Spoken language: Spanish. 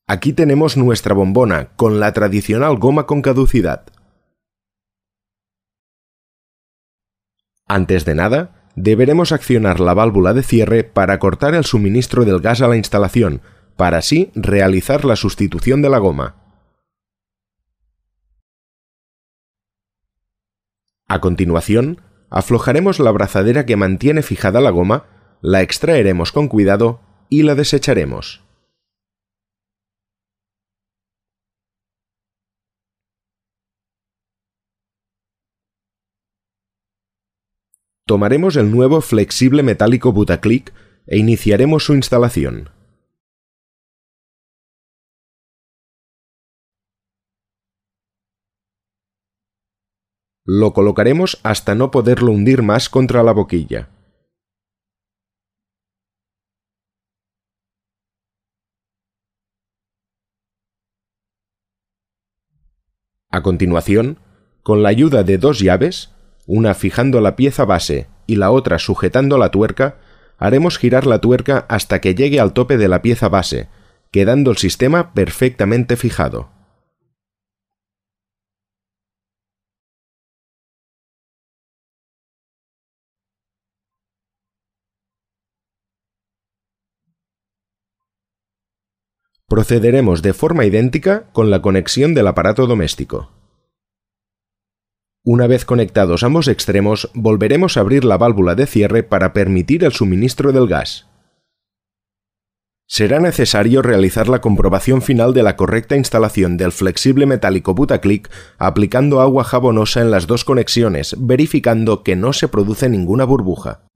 Aquí tenemos nuestra bombona con la tradicional goma con caducidad. Antes de nada, deberemos accionar la válvula de cierre para cortar el suministro del gas a la instalación, para así realizar la sustitución de la goma. A continuación, aflojaremos la abrazadera que mantiene fijada la goma, la extraeremos con cuidado y la desecharemos. Tomaremos el nuevo flexible metálico Butaclick e iniciaremos su instalación. Lo colocaremos hasta no poderlo hundir más contra la boquilla. A continuación, con la ayuda de dos llaves, una fijando la pieza base y la otra sujetando la tuerca, haremos girar la tuerca hasta que llegue al tope de la pieza base, quedando el sistema perfectamente fijado. Procederemos de forma idéntica con la conexión del aparato doméstico. Una vez conectados ambos extremos, volveremos a abrir la válvula de cierre para permitir el suministro del gas. Será necesario realizar la comprobación final de la correcta instalación del flexible metálico Butaclick aplicando agua jabonosa en las dos conexiones, verificando que no se produce ninguna burbuja.